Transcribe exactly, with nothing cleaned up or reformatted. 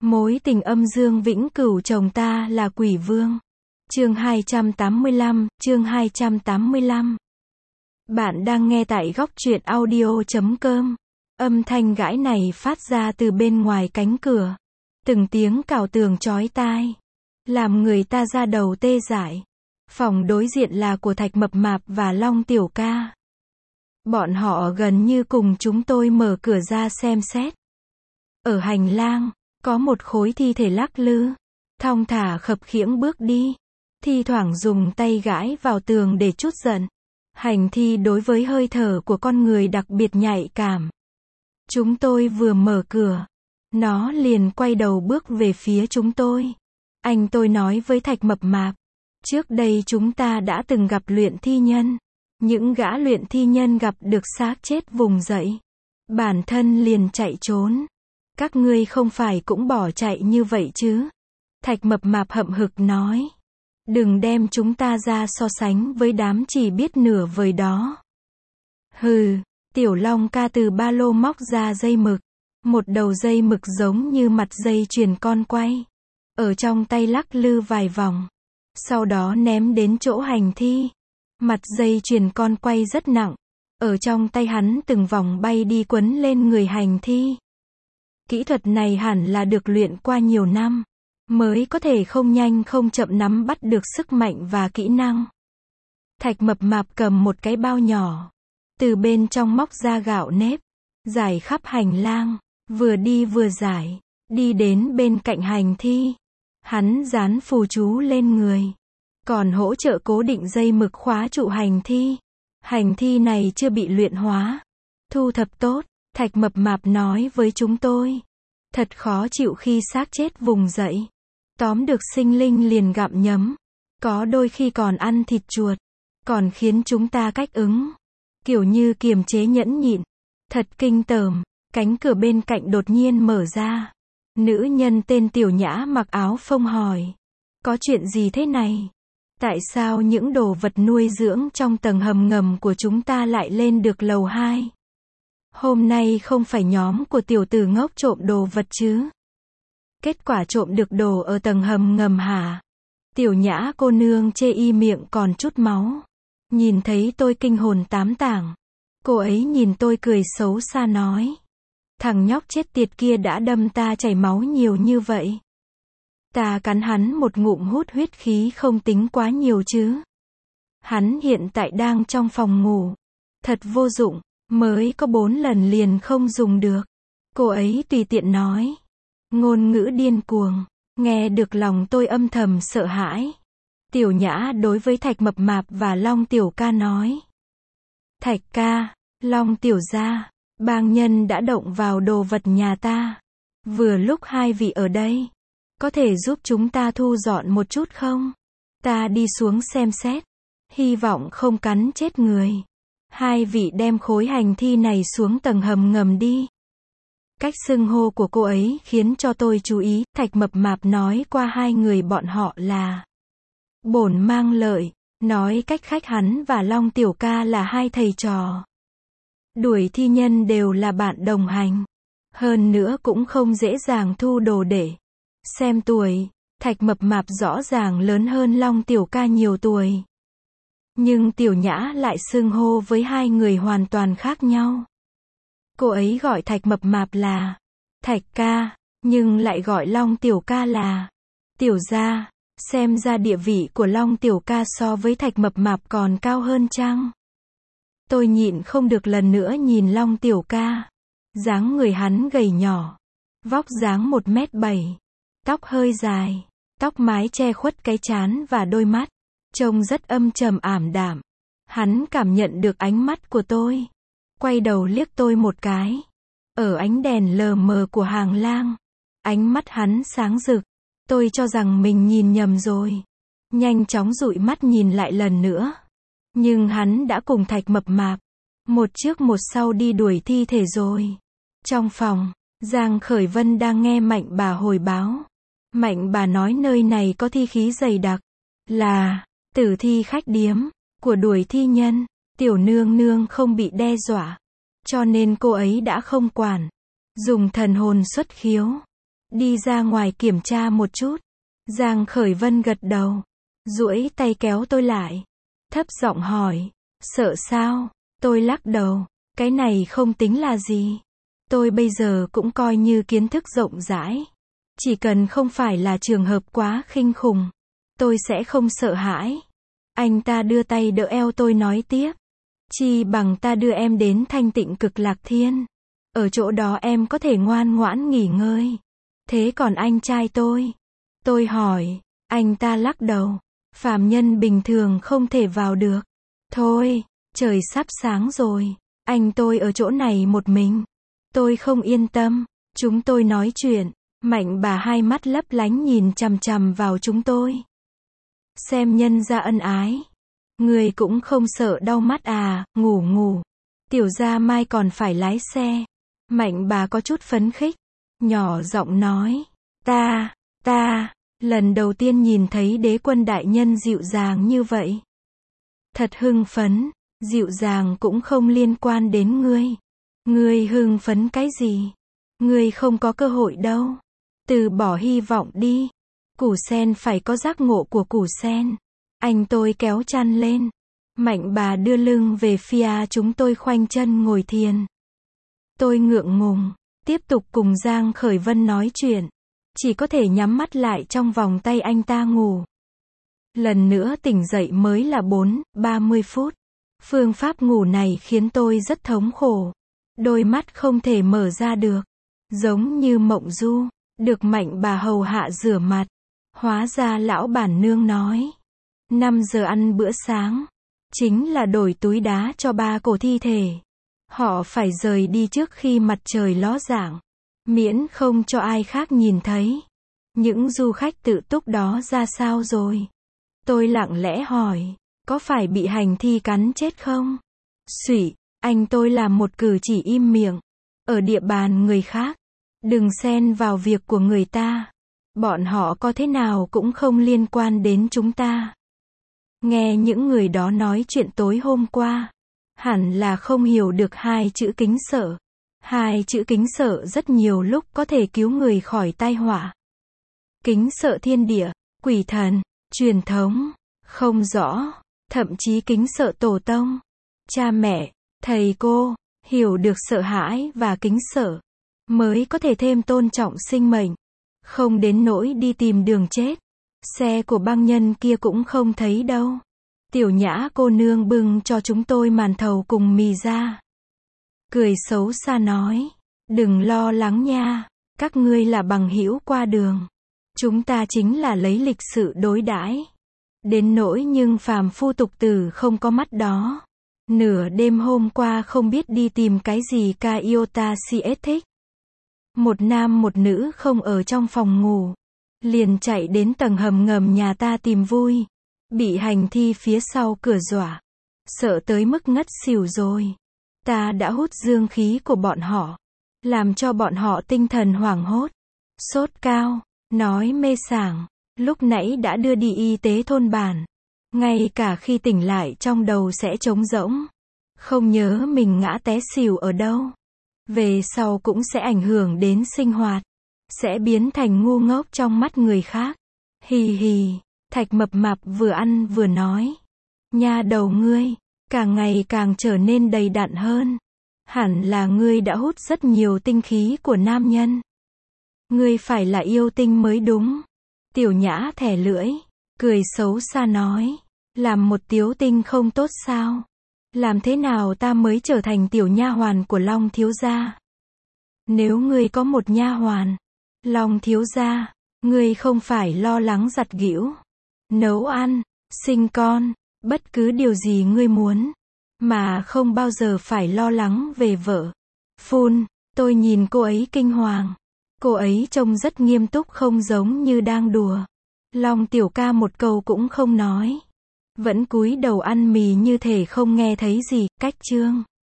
Mối tình âm dương vĩnh cửu chồng ta là quỷ vương. Chương hai trăm tám mươi lăm, chương hai trăm tám mươi lăm. Bạn đang nghe tại góc truyện audio chấm com. Âm thanh gãi này phát ra từ bên ngoài cánh cửa. Từng tiếng cào tường chói tai, làm người ta ra đầu tê dại. Phòng đối diện là của Thạch Mập Mạp và Long Tiểu Ca. Bọn họ gần như cùng chúng tôi mở cửa ra xem xét. Ở hành lang, có một khối thi thể lắc lư, thong thả khập khiễng bước đi, thi thoảng dùng tay gãi vào tường để trút giận. Hành thi đối với hơi thở của con người đặc biệt nhạy cảm. Chúng tôi vừa mở cửa, nó liền quay đầu bước về phía chúng tôi. Anh tôi nói với Thạch Mập Mạp, trước đây chúng ta đã từng gặp luyện thi nhân. Những gã luyện thi nhân gặp được xác chết vùng dậy, bản thân liền chạy trốn. Các ngươi không phải cũng bỏ chạy như vậy chứ? Thạch Mập Mạp hậm hực nói. Đừng đem chúng ta ra so sánh với đám chỉ biết nửa vời đó. Hừ, Tiểu Long Ca từ ba lô móc ra dây mực. Một đầu dây mực giống như mặt dây chuyền con quay. Ở trong tay lắc lư vài vòng. Sau đó ném đến chỗ hành thi. Mặt dây chuyền con quay rất nặng. Ở trong tay hắn từng vòng bay đi quấn lên người hành thi. Kỹ thuật này hẳn là được luyện qua nhiều năm, mới có thể không nhanh không chậm nắm bắt được sức mạnh và kỹ năng. Thạch Mập Mạp cầm một cái bao nhỏ, từ bên trong móc ra gạo nếp, rải khắp hành lang, vừa đi vừa rải, đi đến bên cạnh hành thi. Hắn dán phù chú lên người, còn hỗ trợ cố định dây mực khóa trụ hành thi. Hành thi này chưa bị luyện hóa, thu thập tốt. Thạch Mập Mạp nói với chúng tôi, thật khó chịu khi xác chết vùng dậy. Tóm được sinh linh liền gặm nhấm, có đôi khi còn ăn thịt chuột, còn khiến chúng ta cách ứng, kiểu như kiềm chế nhẫn nhịn. Thật kinh tởm. Cánh cửa bên cạnh đột nhiên mở ra. Nữ nhân tên Tiểu Nhã mặc áo phông hỏi, có chuyện gì thế này? Tại sao những đồ vật nuôi dưỡng trong tầng hầm ngầm của chúng ta lại lên được lầu hai? Hôm nay không phải nhóm của tiểu tử ngốc trộm đồ vật chứ? Kết quả trộm được đồ ở tầng hầm ngầm hả? Tiểu Nhã cô nương chê y miệng còn chút máu. Nhìn thấy tôi kinh hồn tám tảng. Cô ấy nhìn tôi cười xấu xa nói, thằng nhóc chết tiệt kia đã đâm ta chảy máu nhiều như vậy. Ta cắn hắn một ngụm hút huyết khí không tính quá nhiều chứ. Hắn hiện tại đang trong phòng ngủ. Thật vô dụng. Mới có bốn lần liền không dùng được. Cô ấy tùy tiện nói. Ngôn ngữ điên cuồng. Nghe được lòng tôi âm thầm sợ hãi. Tiểu Nhã đối với Thạch Mập Mạp và Long Tiểu Ca nói. Thạch ca, Long Tiểu gia, bang nhân đã động vào đồ vật nhà ta. Vừa lúc hai vị ở đây, có thể giúp chúng ta thu dọn một chút không? Ta đi xuống xem xét. Hy vọng không cắn chết người. Hai vị đem khối hành thi này xuống tầng hầm ngầm đi. Cách xưng hô của cô ấy khiến cho tôi chú ý. Thạch Mập Mạp nói qua hai người bọn họ là Bổn Mang Lợi. Nói cách khách hắn và Long Tiểu Ca là hai thầy trò. Đuổi thi nhân đều là bạn đồng hành. Hơn nữa cũng không dễ dàng thu đồ để. Xem tuổi, Thạch Mập Mạp rõ ràng lớn hơn Long Tiểu Ca nhiều tuổi. Nhưng Tiểu Nhã lại xưng hô với hai người hoàn toàn khác nhau. Cô ấy gọi Thạch Mập Mạp là Thạch ca, nhưng lại gọi Long Tiểu Ca là Tiểu gia. Xem ra địa vị của Long Tiểu Ca so với Thạch Mập Mạp còn cao hơn chăng? Tôi nhịn không được lần nữa nhìn Long Tiểu Ca. Dáng người hắn gầy nhỏ, vóc dáng một mét bảy, tóc hơi dài, tóc mái che khuất cái trán và đôi mắt. Trông rất âm trầm ảm đạm. Hắn cảm nhận được ánh mắt của tôi. Quay đầu liếc tôi một cái. Ở ánh đèn lờ mờ của hàng lang. Ánh mắt hắn sáng rực. Tôi cho rằng mình nhìn nhầm rồi. Nhanh chóng dụi mắt nhìn lại lần nữa. Nhưng hắn đã cùng Thạch Mập Mạp. Một trước một sau đi đuổi thi thể rồi. Trong phòng, Giang Khởi Vân đang nghe Mạnh bà hồi báo. Mạnh bà nói nơi này có thi khí dày đặc. Là tử thi khách điếm của đuổi thi nhân. Tiểu nương nương không bị đe dọa, cho nên cô ấy đã không quản. Dùng thần hồn xuất khiếu Đi ra ngoài kiểm tra một chút. Giang Khởi Vân gật đầu. Duỗi tay kéo tôi lại. Thấp giọng hỏi. Sợ sao? Tôi lắc đầu. Cái này không tính là gì. Tôi bây giờ cũng coi như kiến thức rộng rãi. Chỉ cần không phải là trường hợp quá khinh khủng, tôi sẽ không sợ hãi. Anh ta đưa tay đỡ eo tôi nói tiếp. Chi bằng ta đưa em đến thanh tịnh Cực Lạc Thiên. Ở chỗ đó em có thể ngoan ngoãn nghỉ ngơi. Thế còn anh trai tôi? Tôi hỏi. Anh ta lắc đầu. Phàm nhân bình thường không thể vào được. Thôi, trời sắp sáng rồi. Anh tôi ở chỗ này một mình. Tôi không yên tâm. Chúng tôi nói chuyện. Mạnh bà hai mắt lấp lánh nhìn chằm chằm vào chúng tôi. Xem nhân gia ân ái. Người cũng không sợ đau mắt à, ngủ ngủ. Tiểu gia mai còn phải lái xe. Mạnh bà có chút phấn khích. Nhỏ giọng nói. Ta, ta, lần đầu tiên nhìn thấy đế quân đại nhân dịu dàng như vậy. Thật hưng phấn, dịu dàng cũng không liên quan đến ngươi. Ngươi hưng phấn cái gì? Ngươi không có cơ hội đâu. Từ bỏ hy vọng đi. Củ sen phải có giác ngộ của củ sen. Anh tôi kéo chăn lên. Mạnh bà đưa lưng về phía chúng tôi khoanh chân ngồi thiền. Tôi ngượng ngùng, tiếp tục cùng Giang Khởi Vân nói chuyện. Chỉ có thể nhắm mắt lại trong vòng tay anh ta ngủ. Lần nữa tỉnh dậy mới là bốn, ba mươi phút. Phương pháp ngủ này khiến tôi rất thống khổ. Đôi mắt không thể mở ra được. Giống như mộng du. Được mạnh bà hầu hạ rửa mặt. Hóa ra lão bản nương nói. năm giờ ăn bữa sáng. Chính là đổi túi đá cho ba cổ thi thể. Họ phải rời đi trước khi mặt trời ló dạng. Miễn không cho ai khác nhìn thấy. Những du khách tự túc đó ra sao rồi? Tôi lặng lẽ hỏi. Có phải bị hành thi cắn chết không? Xủy, anh tôi làm một cử chỉ im miệng. Ở địa bàn người khác. Đừng xen vào việc của người ta. Bọn họ có thế nào cũng không liên quan đến chúng ta. Nghe những người đó nói chuyện tối hôm qua. Hẳn là không hiểu được hai chữ kính sợ. Hai chữ kính sợ rất nhiều lúc có thể cứu người khỏi tai họa. Kính sợ thiên địa, quỷ thần, truyền thống, không rõ, thậm chí kính sợ tổ tông, cha mẹ, thầy cô, hiểu được sợ hãi và kính sợ, mới có thể thêm tôn trọng sinh mệnh, không đến nỗi đi tìm đường chết. Xe của băng nhân kia cũng không thấy đâu. Tiểu Nhã cô nương bưng cho chúng tôi màn thầu cùng mì ra. Cười xấu xa nói, đừng lo lắng nha, các ngươi là bằng hữu qua đường. Chúng ta chính là lấy lịch sự đối đãi. Đến nỗi nhưng phàm phu tục tử không có mắt đó. Nửa đêm hôm qua không biết đi tìm cái gì ca iota siết thích. Một nam một nữ không ở trong phòng ngủ. Liền chạy đến tầng hầm ngầm nhà ta tìm vui. Bị hành thi phía sau cửa dọa. Sợ tới mức ngất xỉu rồi. Ta đã hút dương khí của bọn họ. Làm cho bọn họ tinh thần hoảng hốt. Sốt cao, nói mê sảng. Lúc nãy đã đưa đi y tế thôn bản. Ngay cả khi tỉnh lại trong đầu sẽ trống rỗng. Không nhớ mình ngã té xỉu ở đâu. Về sau cũng sẽ ảnh hưởng đến sinh hoạt. Sẽ biến thành ngu ngốc trong mắt người khác. Hì hì, Thạch Mập Mạp vừa ăn vừa nói. Nha đầu ngươi, càng ngày càng trở nên đầy đặn hơn. Hẳn là ngươi đã hút rất nhiều tinh khí của nam nhân. Ngươi phải là yêu tinh mới đúng. Tiểu Nhã thẻ lưỡi, cười xấu xa nói. Làm một tiếu tinh không tốt sao? Làm thế nào ta mới trở thành tiểu nha hoàn của Long thiếu gia? Nếu ngươi có một nha hoàn, Long thiếu gia, ngươi không phải lo lắng giặt giũ, nấu ăn, sinh con, bất cứ điều gì ngươi muốn, mà không bao giờ phải lo lắng về vợ. Phun, tôi nhìn cô ấy kinh hoàng. Cô ấy trông rất nghiêm túc không giống như đang đùa. Long tiểu ca một câu cũng không nói. Vẫn cúi đầu ăn mì như thể không nghe thấy gì. Cách chương